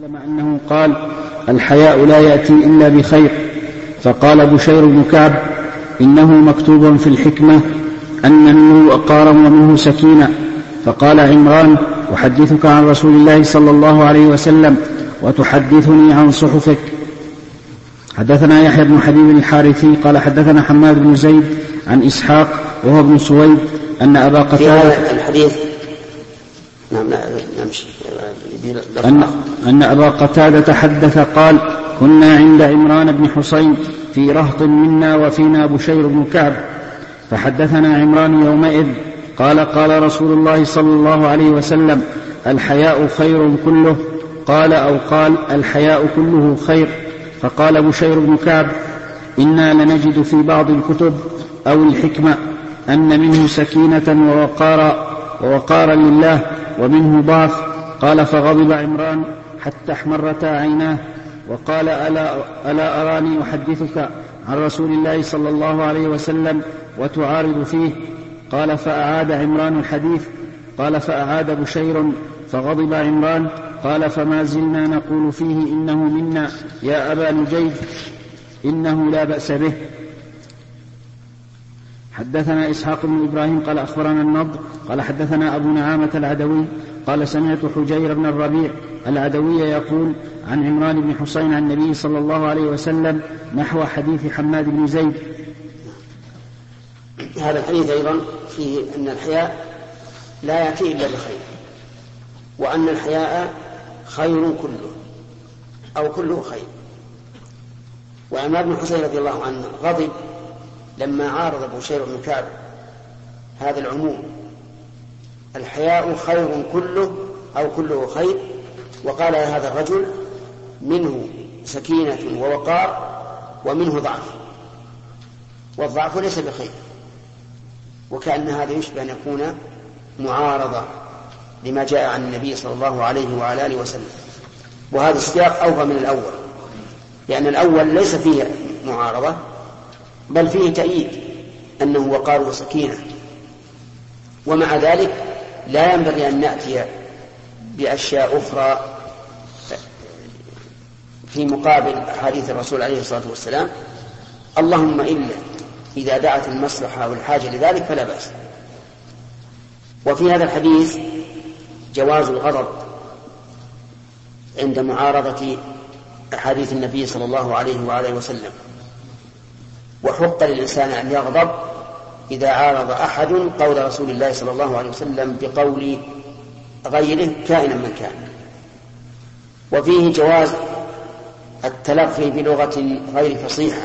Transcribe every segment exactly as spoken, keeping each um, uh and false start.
أنه قال: الحياء لا يأتي إلا بخير. فقال بشير بن كعب: إنه مكتوب في الحكمة أن منه وقارا ومنه سكينة. فقال عمران: أحدثك عن رسول الله صلى الله عليه وسلم وتحدثني عن صحفك. حدثنا يحيى بن حبيب الحارثي قال حدثنا حماد بن زيد عن إسحاق وهو ابن سويد أن أبا قتادة الحديث نعم نمشي أن, أن أبا قتادة حدث قال: كنا عند عمران بن حسين في رهط منا وفينا بشير بن كعب، فحدثنا عمران يومئذ قال: قال رسول الله صلى الله عليه وسلم: الحياء خير كله. قال أو قال: الحياء كله خير. فقال بشير بن كعب: إنا لنجد في بعض الكتب أو الحكمة أن منه سكينة ووقارا ووقارا لله ومنه ضعف. قال: فغضب عمران حتى احمرتا عيناه وقال: ألا, ألا أراني أحدثك عن رسول الله صلى الله عليه وسلم وتعارض فيه؟ قال: فأعاد عمران الحديث. قال: فأعاد بشير فغضب عمران. قال: فما زلنا نقول فيه إنه منا يا أبا نجيد، إنه لا بأس به. حدثنا إسحاق بن إبراهيم قال أخبرنا النضر قال حدثنا أبو نعامة العدوي قال: سمعت حجير بن الربيع العدوي يقول عن عمران بن حسين عن النبي صلى الله عليه وسلم نحو حديث حماد بن زيد. هذا الحديث أيضا فيه أن الحياء لا يأتي إلا بخير، وأن الحياء خير كله أو كله خير. وعمران بن حسين رضي الله عنه غضب لما عارض بشير بن كعب هذا العموم: الحياء خير كله أو كله خير. وقال هذا الرجل: منه سكينة ووقار ومنه ضعف، والضعف ليس بخير. وكأن هذا يشبه أن يكون معارضة لما جاء عن النبي صلى الله عليه وعلى آله وسلم. وهذا السياق أوفى من الأول، لأن الأول ليس فيه معارضة بل فيه تأييد أنه وقار وسكينة. ومع ذلك لا ينبغي أن نأتي بأشياء أخرى في مقابل أحاديث الرسول عليه الصلاة والسلام، اللهم إلا إذا دعت المصلحة والحاجة لذلك فلا بأس. وفي هذا الحديث جواز الغضب عند معارضة أحاديث النبي صلى الله عليه وآله وسلم، وحق للإنسان أن يغضب إذا عارض أحد قول رسول الله صلى الله عليه وسلم بقول غيره كائنا من كان. وفيه جواز التلقي بلغة غير فصيحة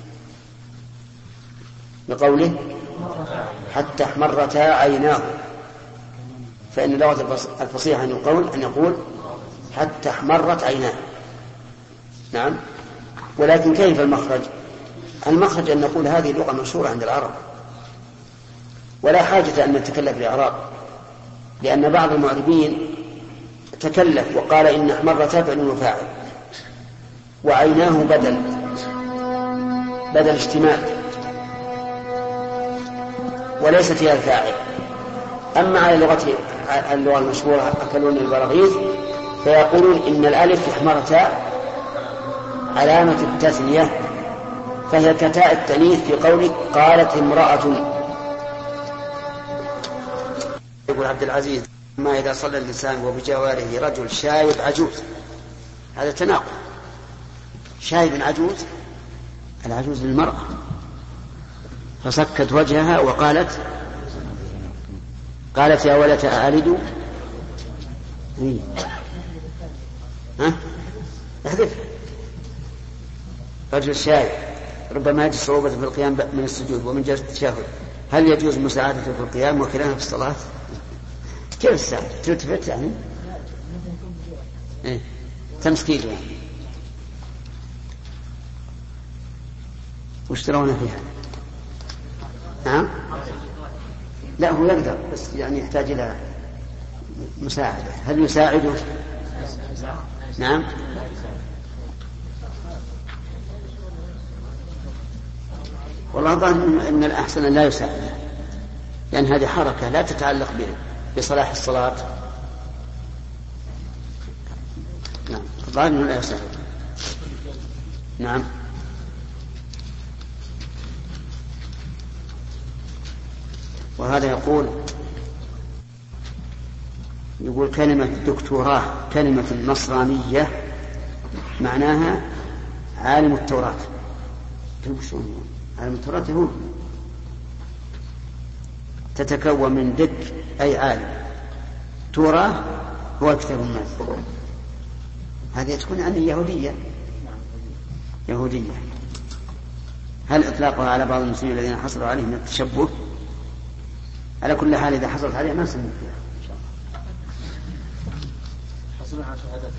بقوله: حتى احمرتا عيناه، فإن اللغة الفصيحة أن يقول أن يقول حتى احمرت عيناه. نعم. ولكن كيف المخرج؟ المخرج أن نقول هذه لغة مشهورة عند العرب، ولا حاجة أن نتكلف بالإعراب، لأن بعض المعربين تكلف وقال إن احمرتا فعل وفاعل، وعيناه بدل بدل اشتمال، وليست هي الفاعل. أما على اللغة اللغة المشهورة أكلون البراغيث فيقولون إن الألف احمرتا علامة التثنية، فهي كتاء التأنيث في قولك قالت امرأة. يقول عبد العزيز: ما إذا صلى الإنسان وبجواره رجل شايب عجوز، هذا تناقض. شايب عجوز، العجوز للمرأة، فسكت وجهها وقالت قالت يا ولة ألد. ها احذف. رجل شايب ربما يجد صعوبة في القيام من السجود ومن جلسة التشهد، هل يجوز مساعدته في القيام وكلامه في الصلاة؟ كيف الساعة تلتفت يعني إيه؟ تمسكيله يعني. وش ترون فيها؟ نعم. لا هو يقدر، بس يعني يحتاج إلى مساعدة. هل يساعده؟ نعم. والله ظن أن الأحسن أن لا يساعد، لأن هذه حركة لا تتعلق بصلاح الصلاة. نعم. ظاهر أنه لا يصح. نعم. وهذا يقول يقول كلمة دكتوراه كلمة نصرانية معناها عالم التوراة. عالم التوراة هو تتكون من دك أي عالم، توراة هو كتاب الناس. هذه تكون عن يهودية يهودية. هل إطلاقها على بعض المسلمين الذين حصلوا عليه من التشبه؟ على كل حال إذا حصلت عليه ما نسمي فيها إن شاء الله.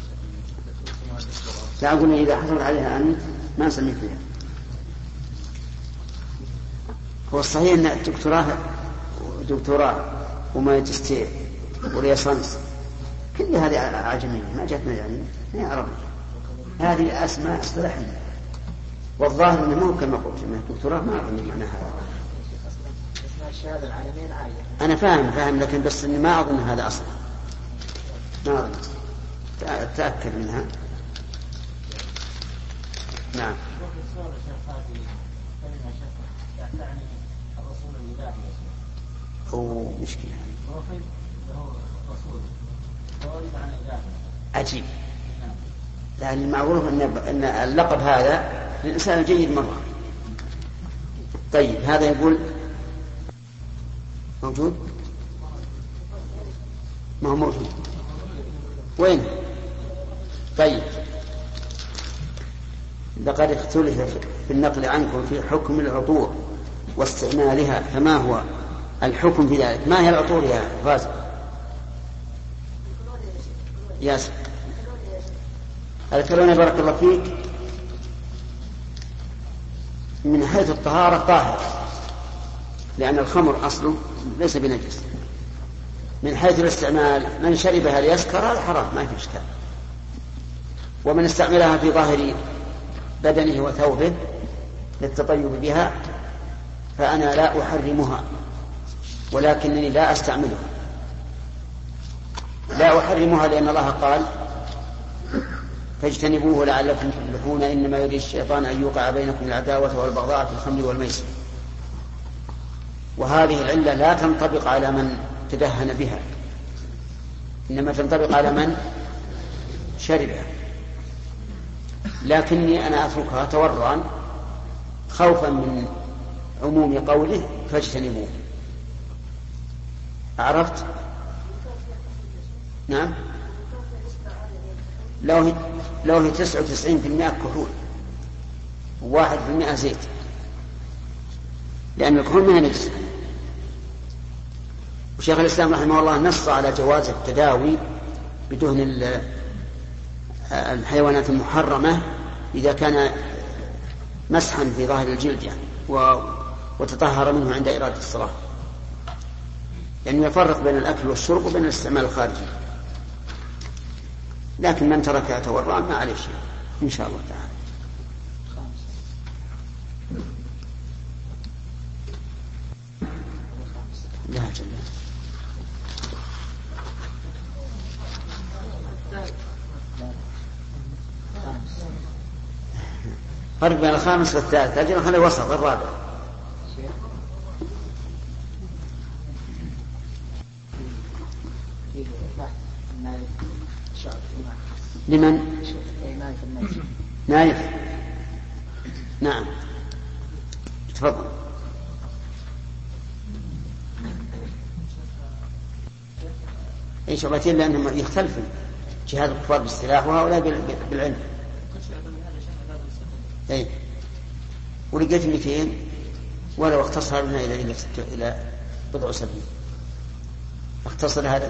لا أقول إذا حصلت عليها أنت ما نسمي فيها. هو الصحيح أن الدكتوراه دكتوراه وماجستير وريسانس كل هذه عجمية ما جاتنا يعني ما عربية. هذه أسماء اصطلاحية، والظاهر أنه مو كما قلت أن الدكتوراه ما أظن معناها. أنا فاهم فاهم لكن بس إني ما أظن هذا أصلا، ما أظن. تأكد منها. نعم. أو مشكلة عجيب. لأن المعروف أن اللقب هذا للإنسان الجيد مرة. طيب هذا يقول موجود؟ ما هو موجود. وين؟ طيب لقد اختلف في النقل عنكم في حكم العطور واستعمالها، فما هو الحكم في ذلك؟ ما هي العطور يا فاز؟ ياسر الكلون بارك الله فيك. من حيث الطهارة طاهر، لأن الخمر أصله ليس بنجس. من حيث الاستعمال من شربها ليسكر هذا حرام ما في إشكال، ومن استعملها في ظاهر بدنه وثوبه للتطيب بها فأنا لا أحرمها، ولكنني لا أستعملها. لا أحرمها لأن الله قال فاجتنبوه لعلكم تفلحون إنما يريد الشيطان أن يوقع بينكم العداوة والبغضاء في الخمر والميسر. وهذه العلة لا تنطبق على من تدهن بها، إنما تنطبق على من شربها. لكني أنا أتركها تورعا خوفا من عموم قوله فاجتنبوه. عرفت؟ نعم. لو هي لو هي تسعة وتسعين في المئة كحول وواحد في المئة زيت، لأن الكحول ما نجس. وشيخ الإسلام رحمه الله نص على جواز التداوي بدهن الحيوانات المحرمة إذا كان مسحا في ظاهر الجلد يعني وتطهر منه عند إرادة الصلاة، لأنه يعني يفرق بين الأكل والشرب وبين الاستعمال الخارجي. لكن من تركها تورعا ما عليه شيء إن شاء الله تعالى. لا جل فرق بين الخامس والثالث. أجل خلي وسط الرابع. لمن؟ نايف. نعم تفضل. اي شغلتين لانهم يختلفون، جهاد الكفار بالسلاح وهؤلاء بالعلم. اي ولقيت مئتين ولو اختصر لنا الى الى الى بضع سبيل اختصر هذا.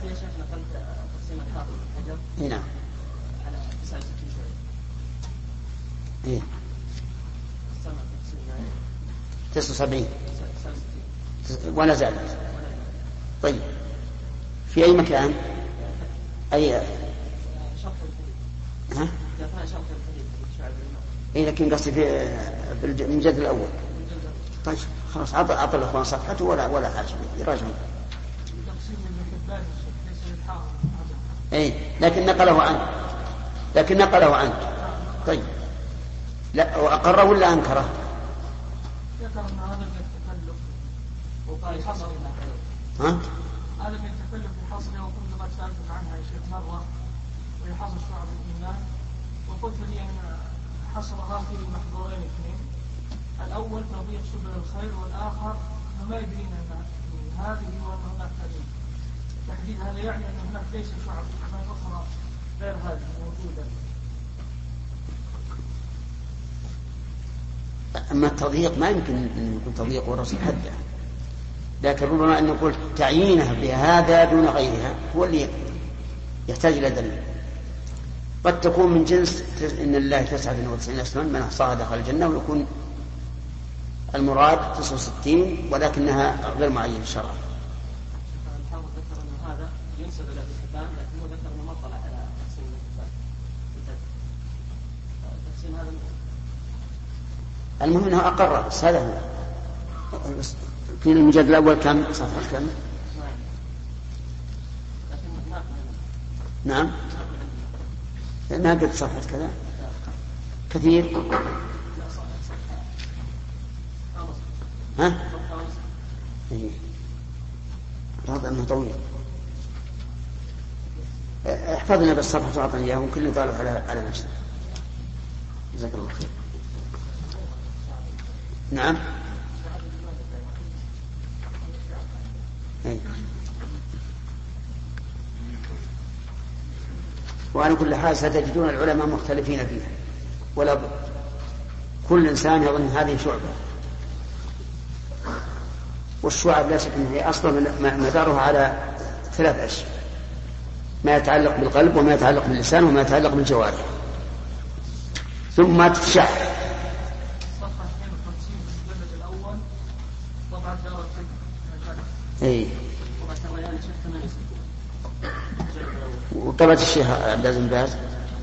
نعم. إيه؟ تسعة وسبعين ولا زالت. طيب في أي مكان؟ أي ها؟ إيه لكن قصدي في المجلد الأول. طيب خلاص عطى عطى الأخوان صفحته ولا ولا حاجة يراجعون. إيه لكن نقله عنه لكن نقله عنه. طيب لا وأقره ولا أنكره؟ ذكر أن هذا من التكلف وقال حصر ها؟ هذا من التكلف بالحصر، وكنت قد سألتك عنها يا شيخ مرة، وهي حصر شعب الإيمان، وقلت لي أن حصرها في محظورين اثنين، الأول تضييق سبل الخير، والآخر ما يدرين أن هذه وأن هناك هذه تحديد. هذا يعني أن هناك ليس شعب الإيمان أخرى غير هذه موجودة. أما التضييق ما يمكن أن يكون تضييق ورسم حده، لكن ربما أن نقول تعيينها بهذا دون غيرها هو اللي يحتاج إلى دليل. قد تكون من جنس إن الله تسعة وتسعين اسما من أحصاها دخل الجنة، ويكون المراد تسعة وستين ولكنها غير معين شرعا. الحافظ ذكر أن هذا ينسب إلى الكتاب، لكنه ذكر أنه ما طلع على تقسيم الكتاب. تقسيم هذا المهم أنه أقر. هذا هو في المجلد الأول كم صفحة كم؟ نعم ما قد صفحة كذا كثير. ها؟ إيه. هذا أنه طويل. احفظنا بالصفحة تعطني إياه وكل طالب على على نفسه. جزاك الله خير. نعم. أي. وعلى كل حال ستجدون العلماء مختلفين فيها، ولا بد كل إنسان يظن هذه شعبة، والشعب لا شك أنها هي أصلا مدارها على ثلاث أشياء: ما يتعلق بالقلب، وما يتعلق باللسان، وما يتعلق بالجوارح، ثم ما تتشعب. اي وطبعة الشيخ عبد العزيز بن باز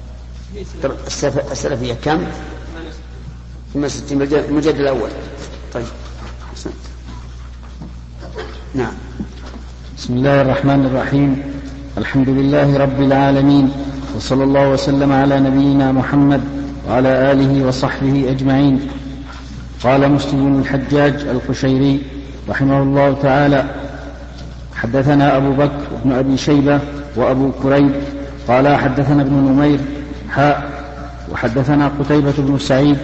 السلفية كم؟ ثم ستين المجلد الأول. طيب نعم. بسم الله الرحمن الرحيم. الحمد لله رب العالمين، وصلى الله وسلم على نبينا محمد وعلى آله وصحبه أجمعين. قال مسلم بن الحجاج القشيري رحمه الله تعالى: حدثنا أبو بكر بن أبي شيبة وأبو كريب قال حدثنا ابن نمير حاء وحدثنا قتيبة بن سعيد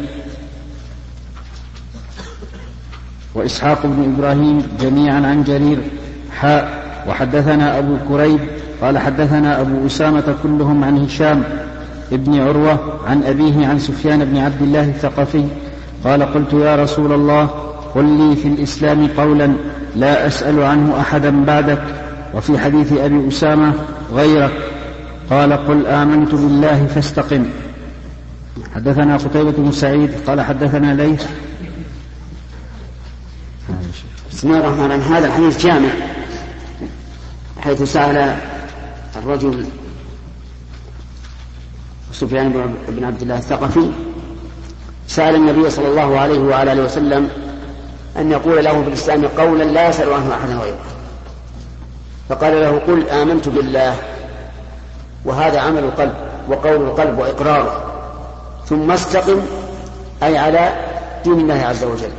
وإسحاق بن إبراهيم جميعا عن جرير حاء وحدثنا أبو كريب قال حدثنا أبو أسامة كلهم عن هشام ابن عروة عن أبيه عن سفيان بن عبد الله الثقفي قال: قلت يا رسول الله قل لي في الإسلام قولا لا أسأل عنه أحدا بعدك، وفي حديث أبي أسامة غيرك. قال: قل آمنت بالله فاستقم. حدثنا قتيبة بن سعيد قال حدثنا ليث. بسم الله الرحمن الرحيم. هذا الحديث جامع، حيث سأل الرجل سفيان بن عبد الله الثقفي سأل النبي صلى الله عليه وعلى آله وسلم أن يقول له في الإسلام قولا لا يسأل عنه أحدا غيره، فقال له: قل آمنت بالله، وهذا عمل القلب وقول القلب وإقراره، ثم استقم، أي على دين الله عز وجل.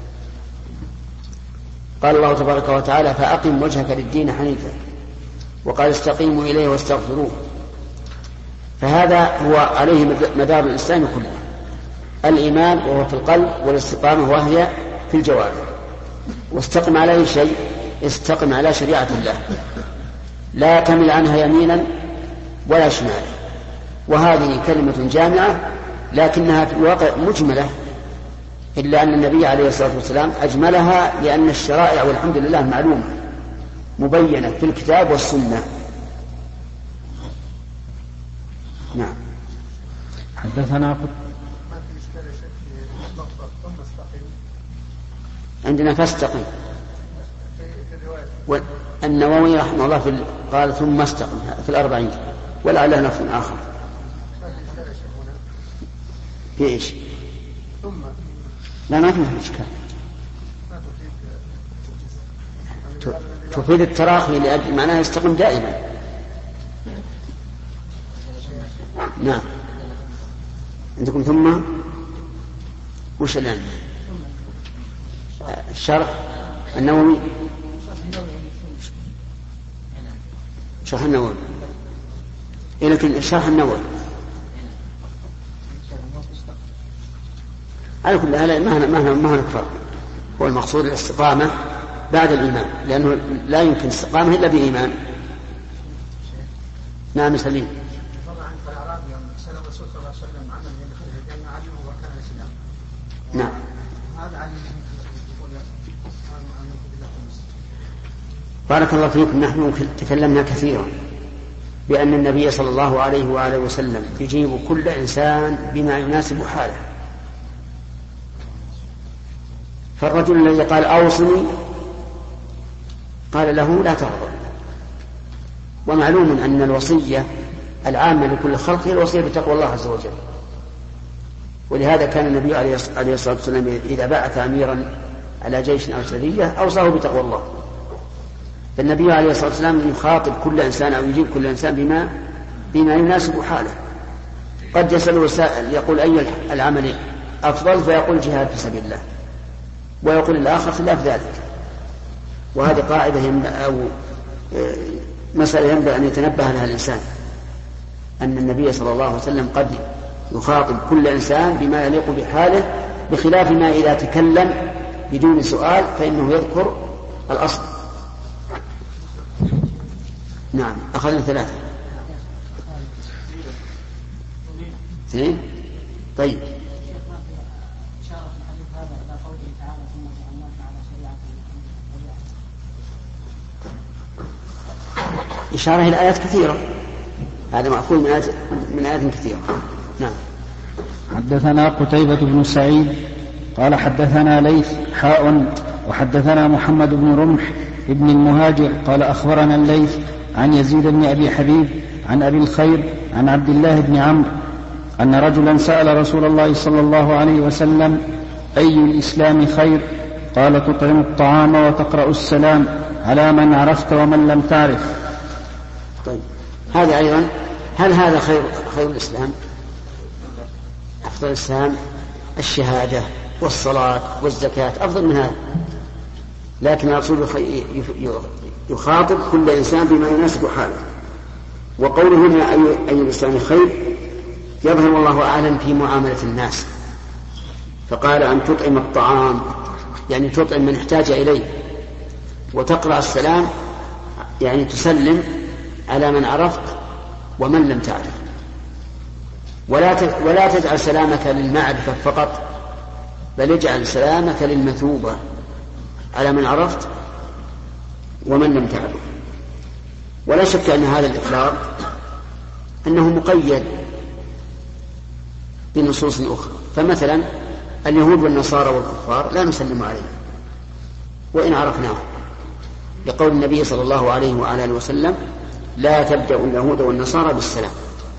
قال الله تبارك وتعالى: فأقم وجهك للدين حنيفا، وقال: استقيموا إليه واستغفروه. فهذا هو عليه مدار الإسلام كله: الإيمان وهو في القلب، والاستقامة وهي في الجوارح. واستقم على أي شيء؟ استقم على شريعة الله، لا تمل عنها يمينا ولا شمالا. وهذه كلمة جامعة، لكنها في الواقع مجملة، إلا أن النبي عليه الصلاة والسلام أجملها، لأن الشرائع والحمد لله معلومة مبينة في الكتاب والسنة. نعم. حدثنا عندنا فاستقم، والنووي رحمه الله في قال ثم استقم في الأربعين، ولعله نفس آخر. في إيش؟ لا ما في إشكال، تفيد التراخي لأجل معناها يستقم دائما. نعم. عندكم ثم وش الآن؟ الشرح النووي. شرح النووي. إيه لكن الشرح النووي على كل حال ما ما ما نكفر. هو المقصود الاستقامة بعد الإيمان، لأنه لا يمكن استقامة إلا بإيمان. نعم سليم. نعم. بارك الله فيكم. نحن تكلمنا كثيرا بأن النبي صلى الله عليه وآله وسلم يجيب كل إنسان بما يناسب حاله. فالرجل الذي قال أوصني قال له لا تغضب. ومعلوم أن الوصية العامة لكل خلق هي الوصية بتقوى الله عز وجل. ولهذا كان النبي عليه الصلاة والسلام إذا بعث أميرا على جيش أو سرية أوصاه بتقوى الله. فالنبي عليه الصلاة والسلام يخاطب كل إنسان أو يجيب كل إنسان بما بما يناسب حاله. قد يسأل سائل يقول أي العمل أفضل فيقول جهاد في سبيل الله، ويقول الآخر خلاف ذلك. وهذه قاعدة أو مسألة ينبغي أن يتنبه لها الإنسان، أن النبي صلى الله عليه وسلم قد يخاطب كل إنسان بما يليق بحاله، بخلاف ما إذا تكلم بدون سؤال فإنه يذكر الأصل. نعم. أخذنا ثلاثة. اثنين. طيب. إشارة إلى آيات كثيرة، هذا مأخوذ من آيات من آيات كثيرة. نعم. حدثنا قتيبة بن سعيد قال حدثنا ليث حاء وحدثنا محمد بن رمح ابن المهاجر قال أخبرنا الليث عن يزيد بن أبي حبيب عن أبي الخير عن عبد الله بن عمرو أن رجلا سأل رسول الله صلى الله عليه وسلم أي الإسلام خير؟ قال تطعم الطعام وتقرأ السلام على من عرفت ومن لم تعرف. طيب هذا أيضا، هل هذا خير خير الإسلام؟ أفضل الإسلام الشهادة والصلاة والزكاة أفضل من هذا، لكن الرسول يخاطب كل إنسان بما يناسب حاله. وقوله هنا أي الإسلام خير يظهر والله أعلم في معاملة الناس، فقال أن تطعم الطعام يعني تطعم من احتاج إليه، وتقرأ السلام يعني تسلم على من عرفت ومن لم تعرف، ولا ولا تجعل سلامك للمعرفة فقط، بل اجعل سلامك للمثوبة على من عرفت ومن لم تعرف. ولا شك أن هذا الإطلاق أنه مقيد بنصوص أخرى. فمثلا اليهود والنصارى والكفار لا نسلم عليهم وإن عرفناهم، لقول النبي صلى الله عليه وعلى آله وسلم لا تبدأ اليهود والنصارى بالسلام.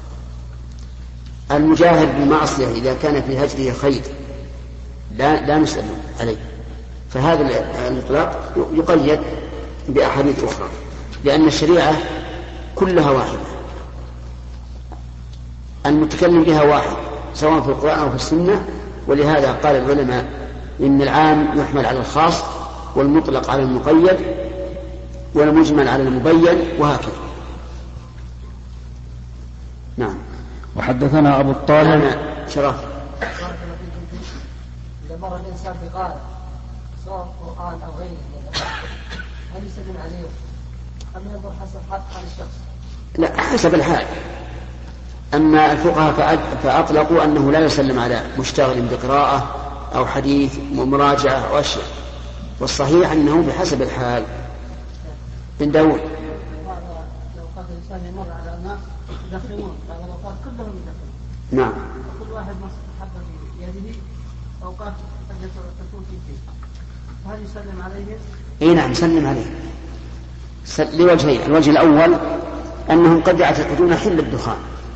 المجاهد بالمعصية إذا كان في هجره خير لا, لا نسلم عليه. فهذا الإطلاق يقيد بأحاديث أخرى، لأن الشريعة كلها واحدة، المتكلم بها واحد سواء في القرآن أو في السنة. ولهذا قال العلماء إن العام يحمل على الخاص، والمطلق على المقيد، والمجمل على المبين، وهكذا. نعم. وحدثنا أبو الطاهر شرف. إذا مر الإنسان بقارئ سواء القرآن أو غيره هل يسلم عليه أم ينظر حسب حال الشخص؟ لا، حسب الحال. أما الفقهاء فأطلقوا أنه لا يسلم على مشتغل بقراءة أو حديث ومراجعة أو أشياء، والصحيح أنه بحسب الحال. بن داود لو قال الإنسان يمر على الناس يدخلون بعض الأوقات كلهم يدخلون. نعم. كل واحد مستحب بيده أوقات قد تكون في البيت، هل يسلم عليه؟ إيه نعم يسلم عليه لوجهين. الوجه الأول أنهم قد يعتقدون حل الدخان،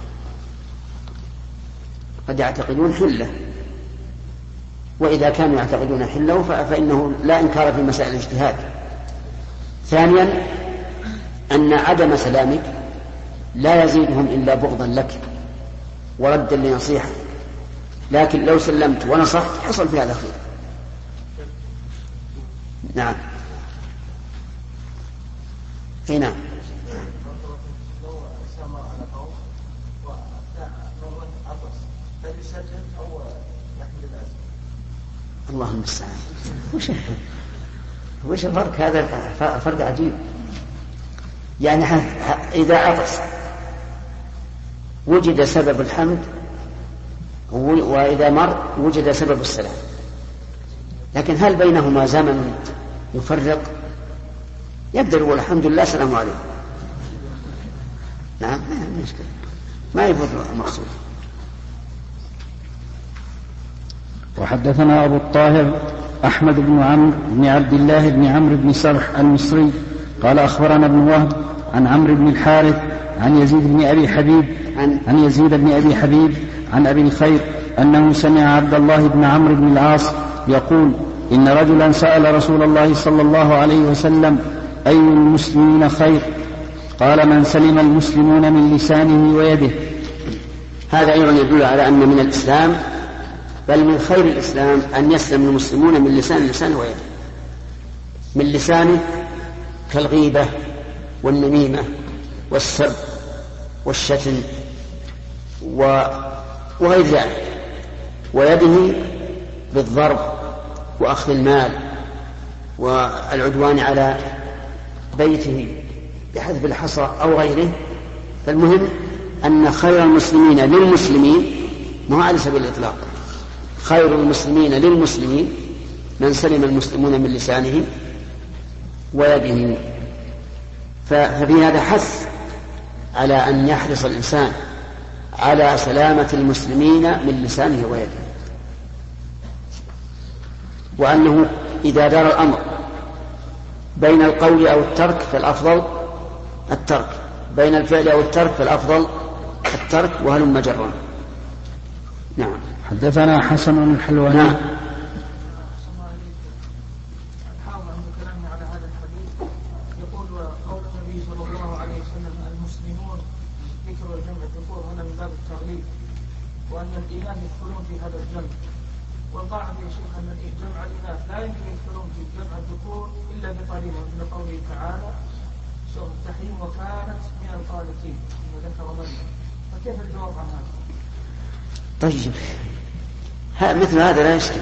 قد يعتقدون حله، وإذا كانوا يعتقدون حله فإنه لا إنكار في مسائل الاجتهاد. ثانيا أن عدم سلامك لا يزيدهم إلا بغضا لك، وردا لنصيحة، لكن لو سلمت ونصحت حصل في هذا خير. نعم. اي نعم. الله المستعان. وش وش الفرق؟ هذا فرق عجيب. يعني إذا عطس وجد سبب الحمد، وإذا مر وجد سبب السلام، لكن هل بينهما زمن يفرق؟ يقدر يقول الحمد لله السلام عليكم. نعم، ما مشكلة، ما يفوت المقصود. وحدثنا أبو الطاهر أحمد بن عمرو بن عبد الله بن عمرو بن سرح المصري قال أخبرنا ابن وهب عن عمرو بن الحارث عن يزيد بن أبي حبيب عن, عن يزيد بن أبي حبيب عن أبي الخير أنه سمع عبد الله بن عمرو بن العاص يقول إن رجلا سأل رسول الله صلى الله عليه وسلم أي المسلمين خير؟ قال من سلم المسلمون من لسانه ويده. هذا أيضا يدل على أن من الإسلام بل من خير الإسلام أن يسلم المسلمون من لسان لسانه ويده. من لسانه كالغيبة والنميمة والسب والشتم وغير ذلك، ويده بالضرب وأخذ المال والعدوان على بيته بحذف الحصى أو غيره. فالمهم أن خير المسلمين للمسلمين، ما هو على سبيل الإطلاق، خير المسلمين للمسلمين من سلم المسلمون من لسانه ويده. ففي هذا حث على أن يحرص الإنسان على سلامة المسلمين من لسانه ويده، وأنه إذا دار الأمر بين القول أو الترك فالأفضل الترك، بين الفعل أو الترك فالأفضل الترك، وهلم جرا. نعم. حدثنا حسن الحلواني. نعم. وأن الإناث يدخلون في هذا الجمع، والقاعدة يا شيخ أن جمع الإناث لا يمكن يدخلون في جمع الذكور إلا بقليل، من قوله تعالى سورة التحريم وكانت من القانتين وذكر مريم. فكيف الجواب عن هذا؟ طيب، مثل هذا لا يشكل.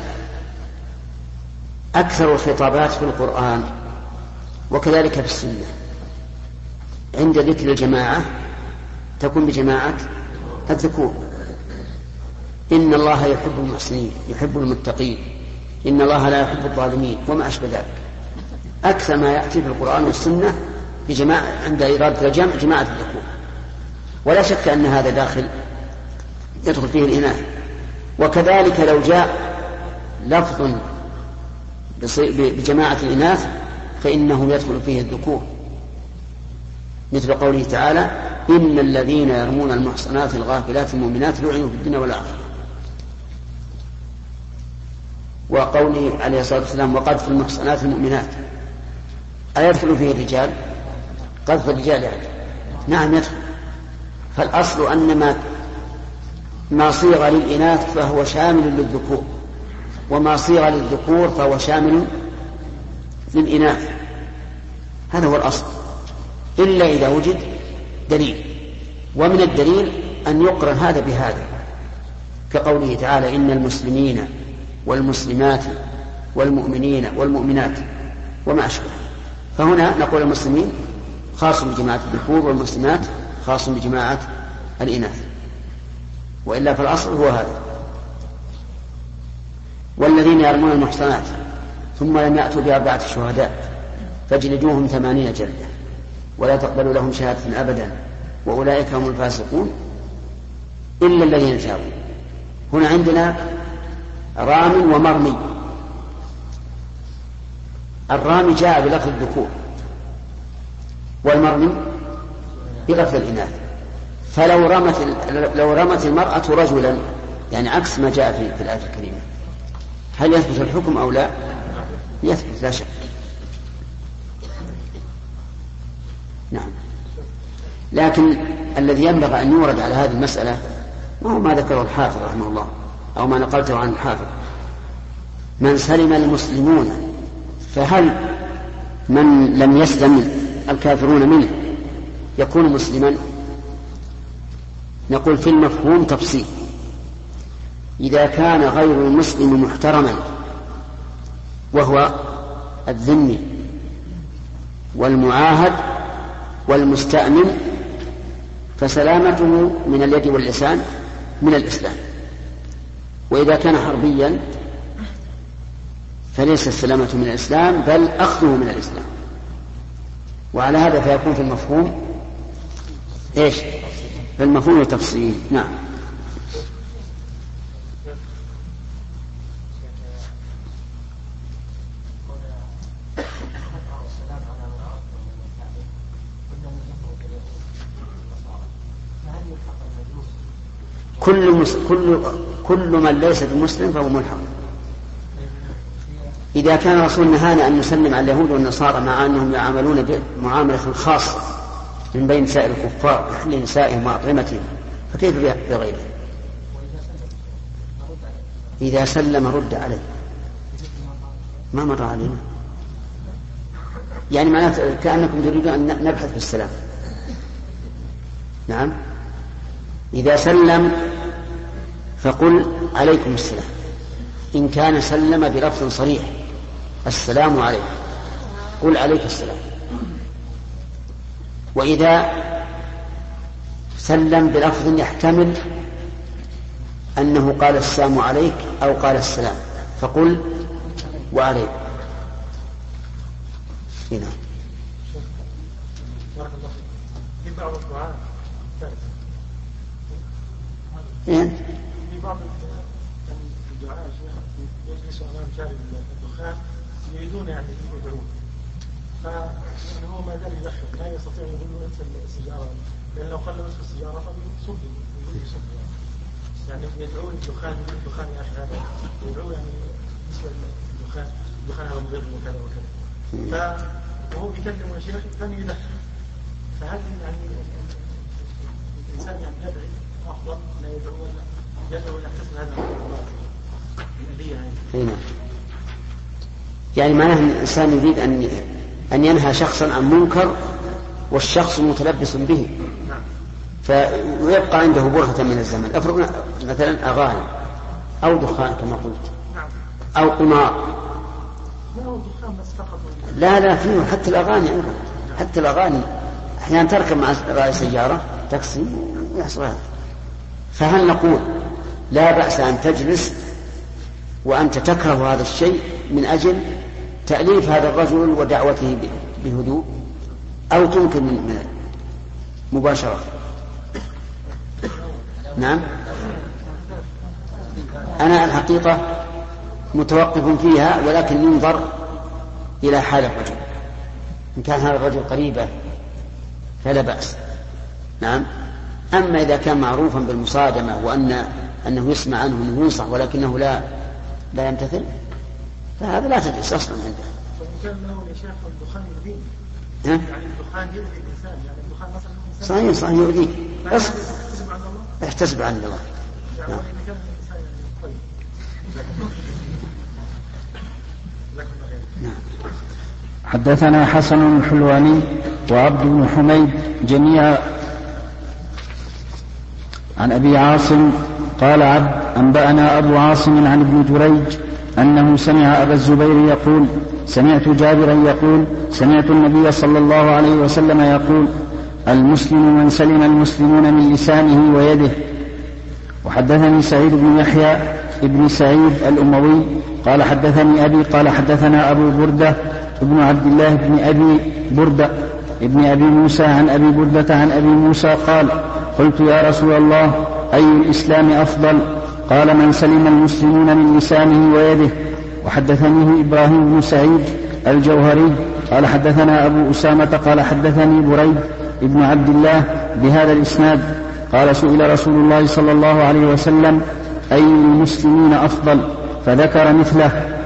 أكثر الخطابات في القرآن وكذلك في السنة عند ذكر الجماعة تكون بجماعة الذكور. إن الله يحب المحسنين يحب المتقين، إن الله لا يحب الظالمين، وما أشبه ذلك. أكثر ما يأتي في القرآن والسنة بجماعة عند إرادة الجمع جماعة الذكور، ولا شك أن هذا داخل يدخل فيه الإناث. وكذلك لو جاء لفظ بجماعة الإناث فإنه يدخل فيه الذكور، مثل قوله تعالى إن الذين يرمون المحصنات الغافلات المؤمنات لعنوا في الدنيا والآخرة، وقوله عليه الصلاة والسلام وقذف المحصنات المؤمنات. أيدخل فيه الرجال؟ قذف الرجال يعني نعم يدخل. فالأصل أن ما ما صيغ للإناث فهو شامل للذكور، وما صيغ للذكور فهو شامل للإناث. هذا هو الأصل، إلا إذا وجد دليل. ومن الدليل أن يقرن هذا بهذا، كقوله تعالى إن المسلمين والمسلمات والمؤمنين والمؤمنات وما أشبه. فهنا نقول المسلمين خاص بجماعة الذكور والمسلمات خاص بجماعة الإناث، وإلا فالأصل هو هذا. والذين يرمون المحصنات ثم لم يأتوا بأربعة شهداء فاجلدوهم ثمانين جلدة ولا تقبلوا لهم شهادة أبدا وأولئك هم الفاسقون إلا الذين تابوا. هنا عندنا رام ومرمي. الرامي جاء بلفظ الذكور والمرمي بلفظ الإناث. فلو رمت لو رمت المرأة رجلا، يعني عكس ما جاء في, في الآية الكريمة، هل يثبت الحكم أو لا؟ يثبت لا شك. نعم. لكن الذي ينبغي أن يورد على هذه المسألة وهو ما ذكره الحافظ رحمه الله أو ما نقلته عن الحافظ. من سلم المسلمون، فهل من لم يسلم الكافرون منه يكون مسلما؟ نقول في المفهوم تفصيل. إذا كان غير المسلم محترما وهو الذمي والمعاهد والمستأمن فسلامته من اليد واللسان من الإسلام، وإذا كان حربيا فليس السلامة من الإسلام بل أخذه من الإسلام. وعلى هذا فيكون في المفهوم إيش؟ في المفهوم التفصيل. نعم. كل, مس... كل... كل من ليس بمسلم فهو ملحق. إذا كان الرسول نهانا أن نسلم على اليهود والنصارى مع أنهم يعاملون بمعاملة خاصة من بين سائر الكفار بحل نسائهم وأطعمتهم، فكيف بغيره؟ إذا سلم رد عليه. ما مر علينا، يعني معناته كأنكم تريدون أن نبحث في السلام. نعم. إذا سلم فقل عليكم السلام، إن كان سلم بلفظ صريح السلام عليكم قل عليك السلام. وإذا سلم بلفظ يحتمل أنه قال السلام عليك أو قال السلام فقل وعليك. هنا في بعض الدعاء يجلسوا امام شارب الدخان يريدون يعني يدعون، فهو ما زال يدخن لا يستطيع يقول له انسى السيجاره، لان لو قال له انسى السيجاره فبيصب يقول يصب يعني يدعون الدخان الدخان يا اخي هذا يدعو يعني مثل الدخان الدخان هذا مضر وكذا وكذا، فهو بيكلم يا شيخ ثاني يدخن، فهل يعني الانسان يعني يدعي أفضل لا يدعو ولا يدعو يحتسب هذا الموضوع؟ يعني معناه أن الإنسان يريد أن أن ينهى شخصا عن منكر والشخص متلبس به، فيبقى عنده برهة من الزمن. أفرض مثلا أغاني أو دخان كما قلت أو قمار. لا لا فيه حتى الأغاني أيضا، حتى الأغاني أحيانا تركب مع رأي سيارة تاكسي ويحصل هذا. فهل نقول لا بأس أن تجلس وأنت تكره هذا الشيء من أجل تأليف هذا الرجل ودعوته بهدوء، أو تمكن مباشرة؟ نعم. أنا الحقيقة متوقف فيها، ولكن ينظر إلى حال الرجل. إن كان هذا الرجل قريبا فلا بأس. نعم. أما إذا كان معروفا بالمصادمة وأن أنه يسمع عنه أنه ينصح ولكنه لا لا يمتثل فهذا لا تجلس أصلا عنده. فكان له يا شيخ الدخان يؤذيه، يعني الدخان يؤذي الإنسان، يعني الدخان مثلا صحيح صحيح يؤذيه، بس احتسب عن الله. نعم. نعم. حدثنا حسن الحلواني وعبد بن حميد جميعا عن أبي عاصم قال عبد أنبأنا أبو عاصم عن ابن جريج أنه سمع أبا الزبير يقول سمعت جابرا يقول سمعت النبي صلى الله عليه وسلم يقول المسلم من سلم المسلمون من لسانه ويده. وحدثني سعيد بن يحيى ابن سعيد الأموي قال حدثني أبي قال حدثنا أبو بردة ابن عبد الله بن أبي بردة ابن أبي موسى عن أبي بردة عن أبي موسى قال قلت يا رسول الله أي الإسلام أفضل؟ قال من سلم المسلمون من لسانه ويده. وحدثنيه إبراهيم بن سعيد الجوهري قال حدثنا أبو أسامة قال حدثني بريد ابن عبد الله بهذا الإسناد قال سئل رسول الله صلى الله عليه وسلم أي المسلمين أفضل؟ فذكر مثله.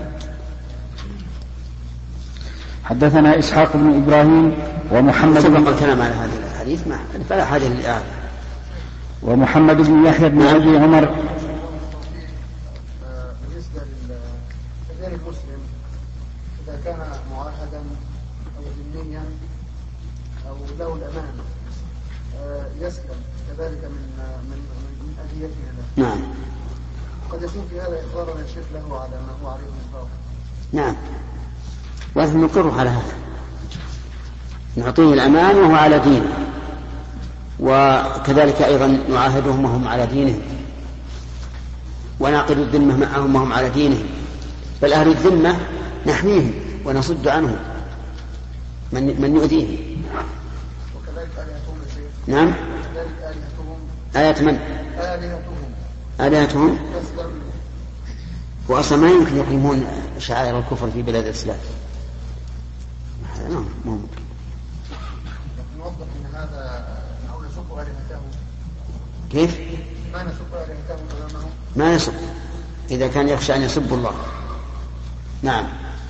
حدثنا إسحاق بن إبراهيم ومحمد سبق الكلام على هذا الحديث فلا حاجة للآن. ومحمد بن يحيى بن أبي عمر. بالنسبة لغير المسلم إذا كان معاهدا أو ذميا أو له الأمان يسلم كذلك من من من أذيته له. نعم. قد يكون في هذا إقرارا يا شيخ له على ما هو عليه من باطل. نعم. ولكن نقره على هذا، نعطيه الأمان وهو على دينه، وكذلك أيضا نعاهدهم وهم على دينهم، ونعقد الذمة معهم وهم على دينهم، بل أهل الذمة نحميهم ونصد عنهم من من يؤذيهم. وكذلك آلهتهم يا شيخ. نعم. وكذلك آلهتهم. آية من؟ آلهتهم. آلهتهم. تسلم. وأصلا ما يمكن يقيمون شعائر الكفر في بلاد الإسلام. هذا ما ممكن. نوضح أن هذا أو نسب آلهته. كيف؟ ما نسب آلهته أمامهم. ما يسب إذا كان يخشى أن يسب الله. نعم.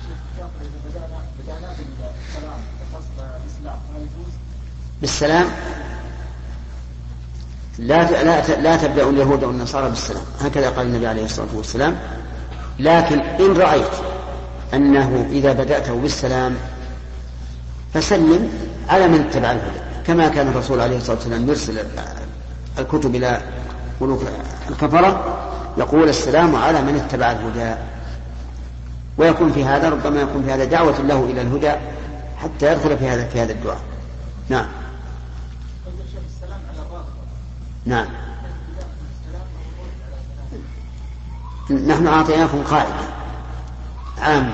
بالسلام لا لا لا تبدأ اليهود والنصارى بالسلام، هكذا قال النبي عليه الصلاة والسلام. لكن إن رأيت أنه إذا بدأته بالسلام فسلم على من اتبع الهدى، كما كان الرسول عليه الصلاة والسلام يرسل الكتب إلى ملوك الكفرة يقول السلام على من اتبع الهدى، ويكون في هذا ربما يكون في هذا دعوة له إلى الهدى حتى يدخل في هذا في هذا الدعاء. نعم. نعم. نحن أعطيناكم قاعدة عامة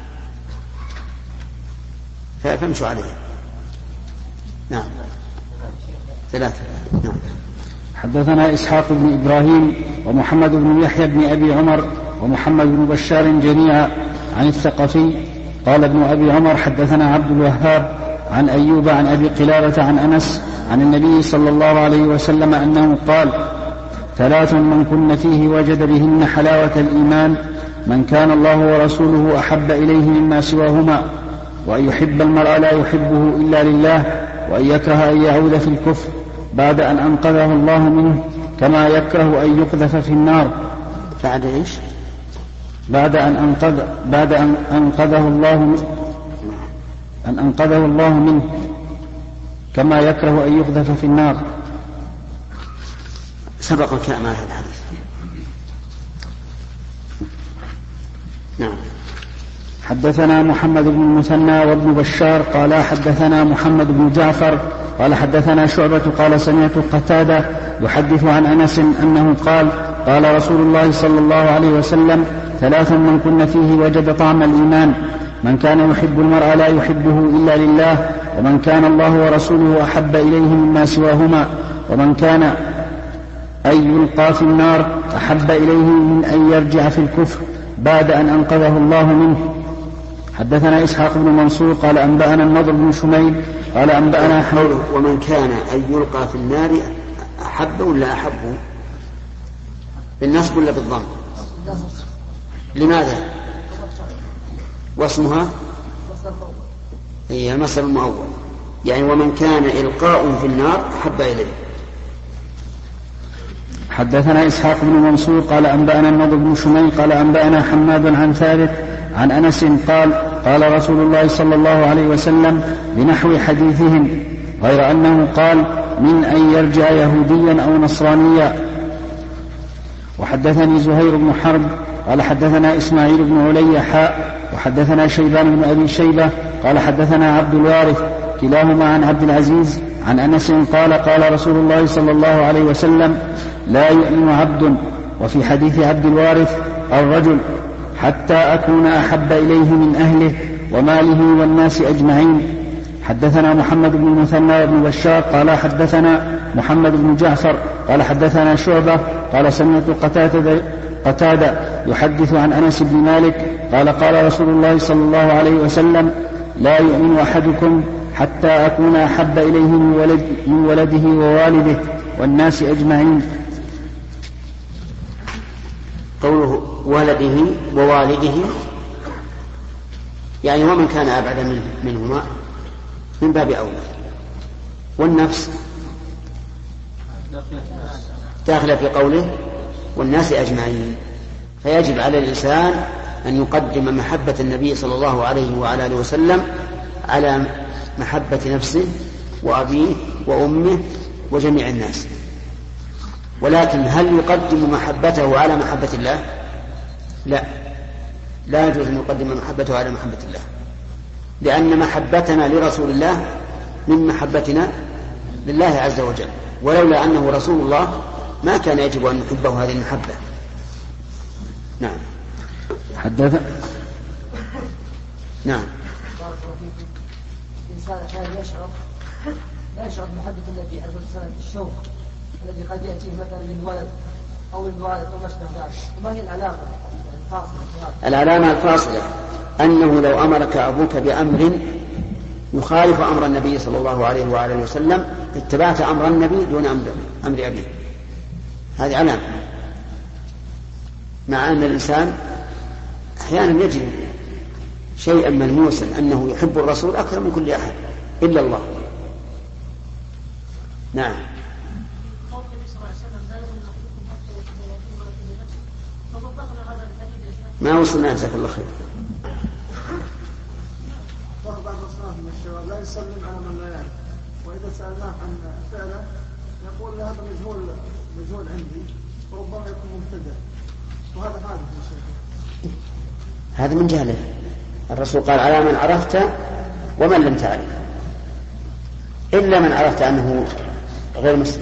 فامشوا عليها. نعم. ثلاثة. نعم. حدثنا إسحاق بن إبراهيم ومحمد بن يحيى بن أبي عمر ومحمد بن بشار جميعا عن الثقفي قال ابن أبي عمر حدثنا عبد الوهاب عن أيوب عن أبي قلابة عن أنس عن النبي صلى الله عليه وسلم أنه قال: ثلاث من كن فيه وجد بهن حلاوة الإيمان: من كان الله ورسوله أحب إليه مما سواهما، وأن يحب المرء لا يحبه إلا لله، وأن يكره أن يعود في الكفر بعد أن أنقذه الله منه كما يكره أن يقذف في النار. بعد إيش؟ بعد أن أنقذ بعد أن أنقذه الله منه أن أنقذه الله منه كما يكره أن يقذف في النار. سبق الكلام على هذا الحديث. نعم. حدثنا محمد بن المثنى وابن بشار قال حدثنا محمد بن جعفر قال حدثنا شعبة قال سمعت قتادة يحدث عن أنس أنه قال: قال رسول الله صلى الله عليه وسلم: ثلاث من كن فيه وجد طعم الإيمان: من كان يحب المرء لا يحبه إلا لله، ومن كان الله ورسوله أحب إليه مما سواهما، ومن كان أن يلقى في النار أحب إليه من أن يرجع في الكفر بعد أن أنقذه الله منه. حدثنا إسحاق بن منصور قال أنبأنا النضر بن شميل قال أنبأنا حوله: ومن كان أن يلقى في النار أحب ولا أحب؟ بالنصب ولا بالضم؟ لماذا؟ واسمها هي المصدر المؤول، يعني ومن كان إلقاء في النار أحب إليه. حدثنا إسحاق بن منصور قال أنبأنا النضر بن شميل قال أنبأنا حماد عن ثابت عن أنس قال: قال رسول الله صلى الله عليه وسلم بنحو حديثهم، غير أنه قال: من أن يرجع يهوديا أو نصرانيا. وحدثني زهير بن حرب قال حدثنا إسماعيل بن علي حاء وحدثنا شيبان بن أبي شيبة قال حدثنا عبد الوارث كلاهما عن عبد العزيز عن أنس قال: قال رسول الله صلى الله عليه وسلم: لا يؤمن عبد. وفي حديث عبد الوارث: الرجل حتى أكون أحب إليه من أهله وماله والناس أجمعين. حدثنا محمد بن المثنى وابن بشار قال حدثنا محمد بن جعفر قال حدثنا شعبة قال سمعت قتادة قتادة يحدث عن أنس بن مالك قال: قال رسول الله صلى الله عليه وسلم: لا يؤمن أحدكم حتى أكون أحب إليه من, ولد من ولده ووالده والناس أجمعين. قوله ولده ووالده يعني ومن كان أبعد منه منهما من باب أولى. والنفس داخلة في قوله والناس أجمعين. فيجب على الإنسان أن يقدم محبة النبي صلى الله عليه وعلى آله وسلم على محبة نفسه وأبيه وأمه وجميع الناس. ولكن هل يقدم محبته على محبة الله؟ لا، لا يجوز أن يقدم محبته على محبة الله، لأن محبتنا لرسول الله من محبتنا لله عز وجل، ولولا أنه رسول الله ما كان يجب أن نحبه هذه المحبة. نعم. حدث نعم. الإنسان أحيانا يشعر لا يشعر بمحبة النبي عليه الصلاة والسلام الشوق الذي قد يأتيه مثلا للولد أو للوالد أو ما أشبه ذلك. وما هي العلامة الفاصلة؟ العلامة الفاصلة أنه لو أمرك أبوك بأمر يخالف أمر النبي صلى الله عليه وآله وسلم اتبعت أمر النبي دون أمر, أمر أبيه، هذه علامة. مع أن الإنسان أحيانا يجد شيئا ملموسا أنه يحب الرسول أكثر من كل أحد إلا الله. نعم. ما وصلنا جزاك الله خير. بعض الأصناف من الشباب لا يسلم على من لا يعرف، وإذا سألناه عن فعله يقول هذا مجهول مجهول عندي وربما يكون مبتدع، وهذا حادث يا شيخ. هذا من جهله. الرسول قال على من عرفت ومن لم تعرف، إلا من عرفت أنه غير مسلم.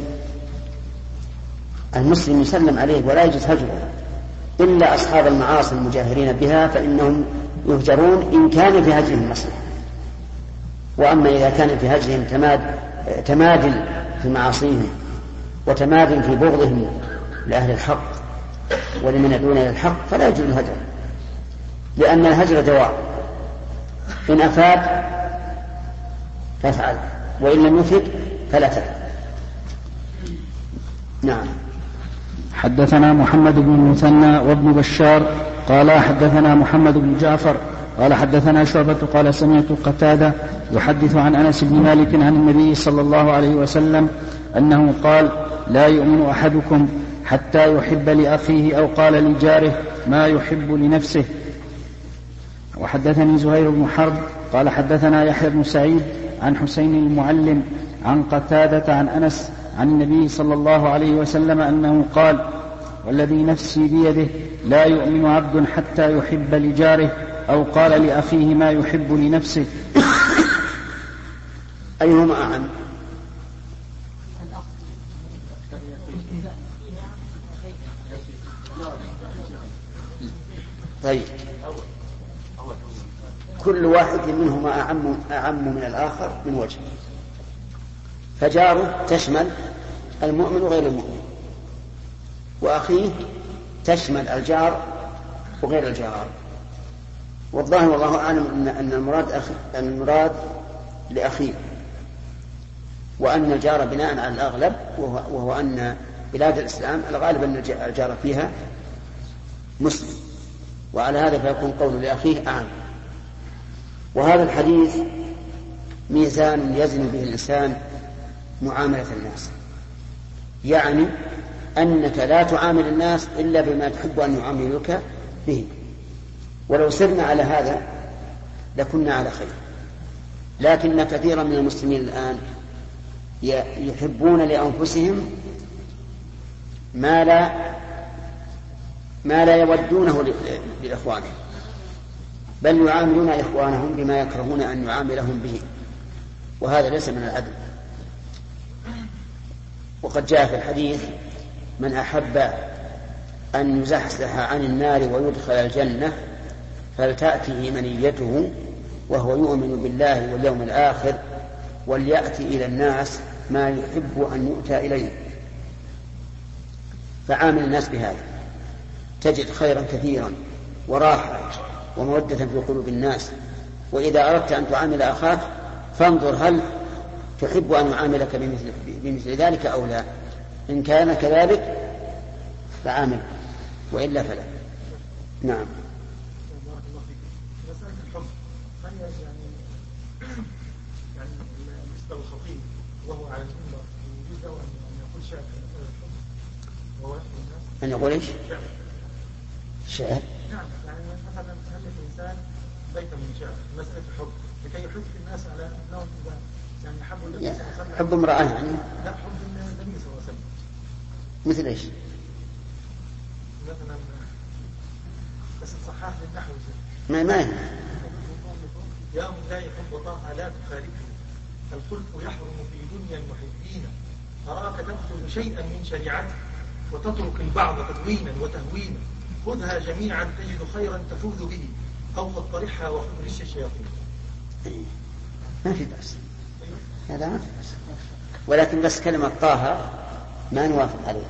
المسلم يسلم عليه ولا يجوز هجره، إلا أصحاب المعاصي المجاهرين بها فإنهم يهجرون إن كان في هجرهم مصلحة. وأما إذا كان في هجرهم تماد تمادل في معاصيهم وتمادل في بغضهم لأهل الحق ولمن يدعون إلى الحق فلا يجوز الهجر، لأن الهجر دواء، إن أفاد فافعل وإن لم يفد فلا تفعل. نعم. حدثنا محمد بن المثنى وابن بشار قال حدثنا محمد بن جعفر قال حدثنا شعبة قال سمعت قتادة يحدث عن أنس بن مالك عن النبي صلى الله عليه وسلم أنه قال لا يؤمن أحدكم حتى يحب لأخيه أو قال لجاره ما يحب لنفسه. وحدثني زهير بن حرب قال حدثنا يحيى بن سعيد عن حسين المعلم عن قتادة عن أنس عن النبي صلى الله عليه وسلم أنه قال والذي نفسي بيده لا يؤمن عبد حتى يحب لجاره أو قال لأخيه ما يحب لنفسه. أيهما أعم؟ طيب، كل واحد منهما أعم, أعم من الآخر من وجه. فجاره تشمل المؤمن وغير المؤمن، وأخيه تشمل الجار وغير الجار. والظاهر والله أعلم أن المراد أخي أن المراد لأخيه، وأن الجار بناء على الأغلب وهو, وهو أن بلاد الإسلام الغالب أن الجار فيها مسلم، وعلى هذا فيكون قول لأخيه أعم. وهذا الحديث ميزان يزن به الإنسان معاملة الناس، يعني أنك لا تعامل الناس إلا بما تحب أن يعاملك به. ولو سرنا على هذا لكنا على خير، لكن كثيرا من المسلمين الآن يحبون لأنفسهم ما لا ما لا يودونه لإخوانهم، بل يعاملون إخوانهم بما يكرهون أن يعاملهم به، وهذا ليس من العدل. وقد جاء في الحديث من أحب أن يزحزح عن النار ويدخل الجنة فلتأته منيته وهو يؤمن بالله واليوم الآخر وليأتي إلى الناس ما يحب أن يؤتى إليه. فعامل الناس بهذا تجد خيرا كثيرا وراحة ومودة في قلوب الناس. وإذا أردت أن تعامل أخاك فانظر هل تحب أن يعاملك بمثل, بمثل ذلك أو لا. إن كان كذلك فعامل، وإلا فلا. نعم. يعني بالنسبة للخطيب وهو على المنبر يجوز له أن يقول أن يقول إيش؟ شعر. نعم، يعني مثلا تألف الإنسان بيتا من شعر مسألة حب لكي يحث الناس على أنهم يعني يحب النبي صلى الله عليه وسلم. حب امرأة يعني؟ لا، حب النبي صلى الله عليه وسلم. مثل إيش؟ مثلا بس الصحاح للنحو ما ما يا مدعي حب طه لا تخالفه الخلق يحرم في دنيا المحبين أراك تقتل شيئا من شريعته وتترك البعض تدوينا وتهوينا خذها جميعا تجد خيرا تفوز به أو قد طرحها وخذ رش الشياطين. ما في بأس، هذا ما في بأس، ولكن بس كلمة طه ما نوافق عليها.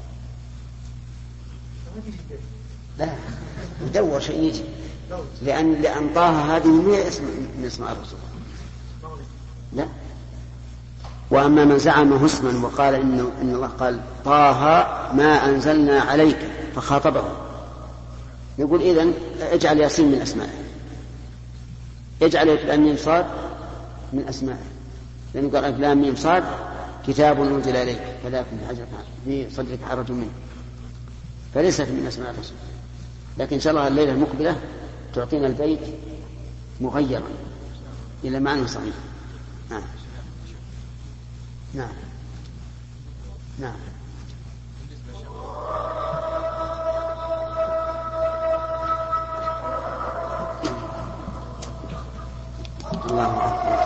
لا، ندور شيء يجي، لأن لأن طه هذه ما اسم من اسماء الرسول. لا، وأما من زعمه اسما وقال إن إن الله قال طه ما أنزلنا عليك فخاطبه، يقول إذن اجعل ياسين من أسمائه، اجعل الأمين صاد من أسمائه، لأنه قال الأمين صاد كتاب أنزل إليك فلا يكن في صدرك حرج منه، فليست من أسماء الرسول. لكن إن شاء الله الليلة المقبلة تعطينا البيت مغيرا إلى معنى صحيح. نعم نعم نعم. الله أكبر.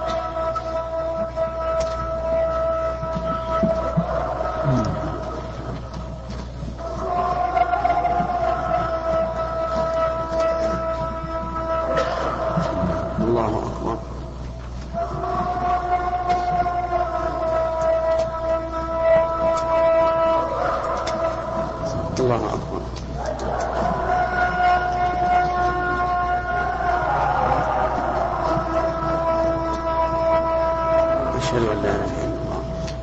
الله أكبر. الله أكبر. أشهد أن لا إله إلا الله.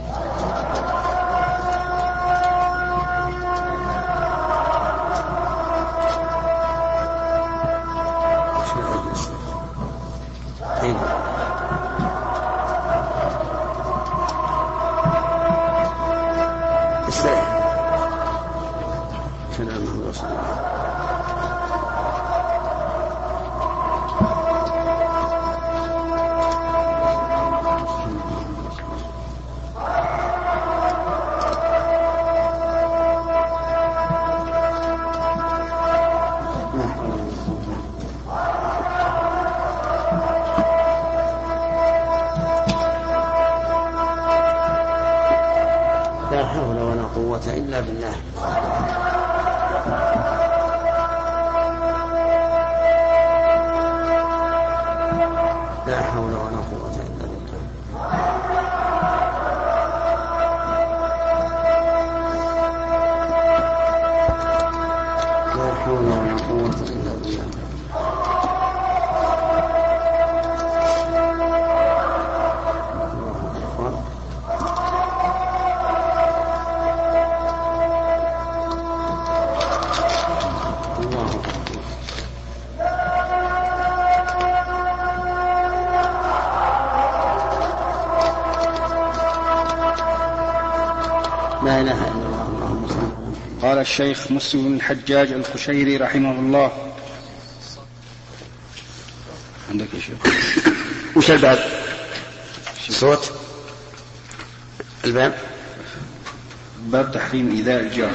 لا حول ولا قوة إلا بالله. لا حول ولا قوة إلا بالله. لا حول ولا قوة إلا بالله. لا إله إلا الله. اللهم صل. قال الشيخ مسلم بن الحجاج القشيري رحمه الله. عندك يا شيخ؟ وش الباب؟ صوت الباب؟ باب تحريم إيذاء الجار.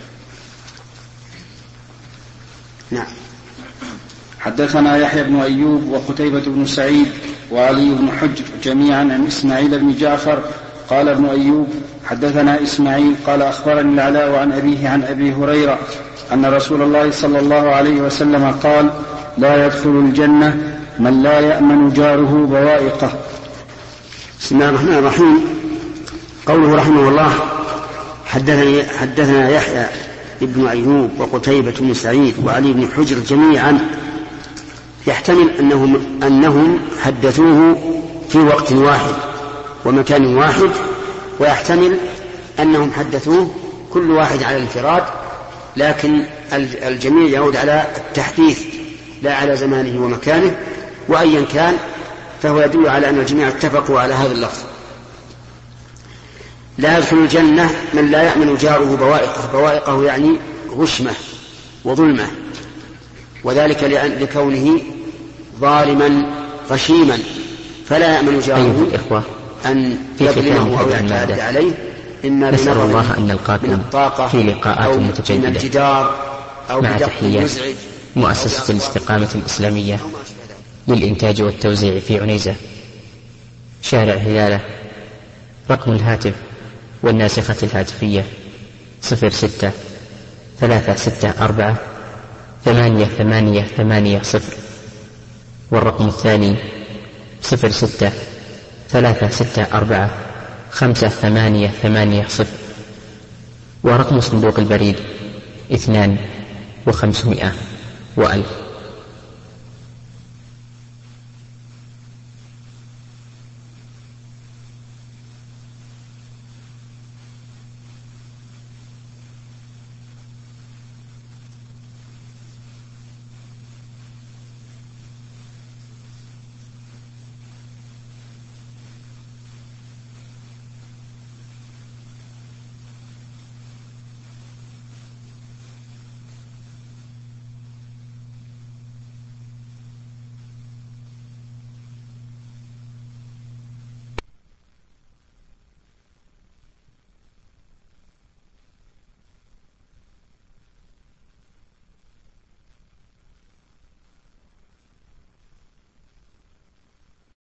نعم. حدثنا يحيى بن أيوب وقتيبة بن سعيد وعلي بن حجر جميعا عن إسماعيل بن جعفر قال ابن أيوب حدثنا إسماعيل قال أخبرني العلاء عن أبيه عن أبي هريرة أن رسول الله صلى الله عليه وسلم قال لا يدخل الجنة من لا يأمن جاره بوائقه. بسم الله الرحمن الرحيم. قوله رحمه الله حدثني حدثنا يحيى ابن أيوب وقتيبة بن سعيد وعلي بن حجر جميعا، يحتمل أنهم, أنهم حدثوه في وقت واحد ومكان واحد، ويحتمل أنهم حدثوه كل واحد على الانفراد، لكن الجميع يعود على التحديث لا على زمانه ومكانه، وأيا كان فهو يدل على أن الجميع اتفقوا على هذا اللفظ. لا يدخل الجنة من لا يأمن جاره بوائقه. بوائقه يعني غشمة وظلمة، وذلك لكونه ظالما غشيما، فلا يأمن جاره الإخوة أن يظلمه أو يعتدي عليه، إما نسأل الله أن نلقاكم في لقاءات متجددة الجدار أو مع تحيات مؤسسة الاستقامة الإسلامية للإنتاج والتوزيع في عنيزة، شارع هلالة. رقم الهاتف والناسخة الهاتفية صفر ستة ثلاثة ستة أربعة ثمانية ثمانية ثمانية صفر، والرقم الثاني صفر ستة ثلاثة ستة أربعة خمسة ثمانية ثمانية صفر، ورقم صندوق البريد اثنان وخمسمائة وألف.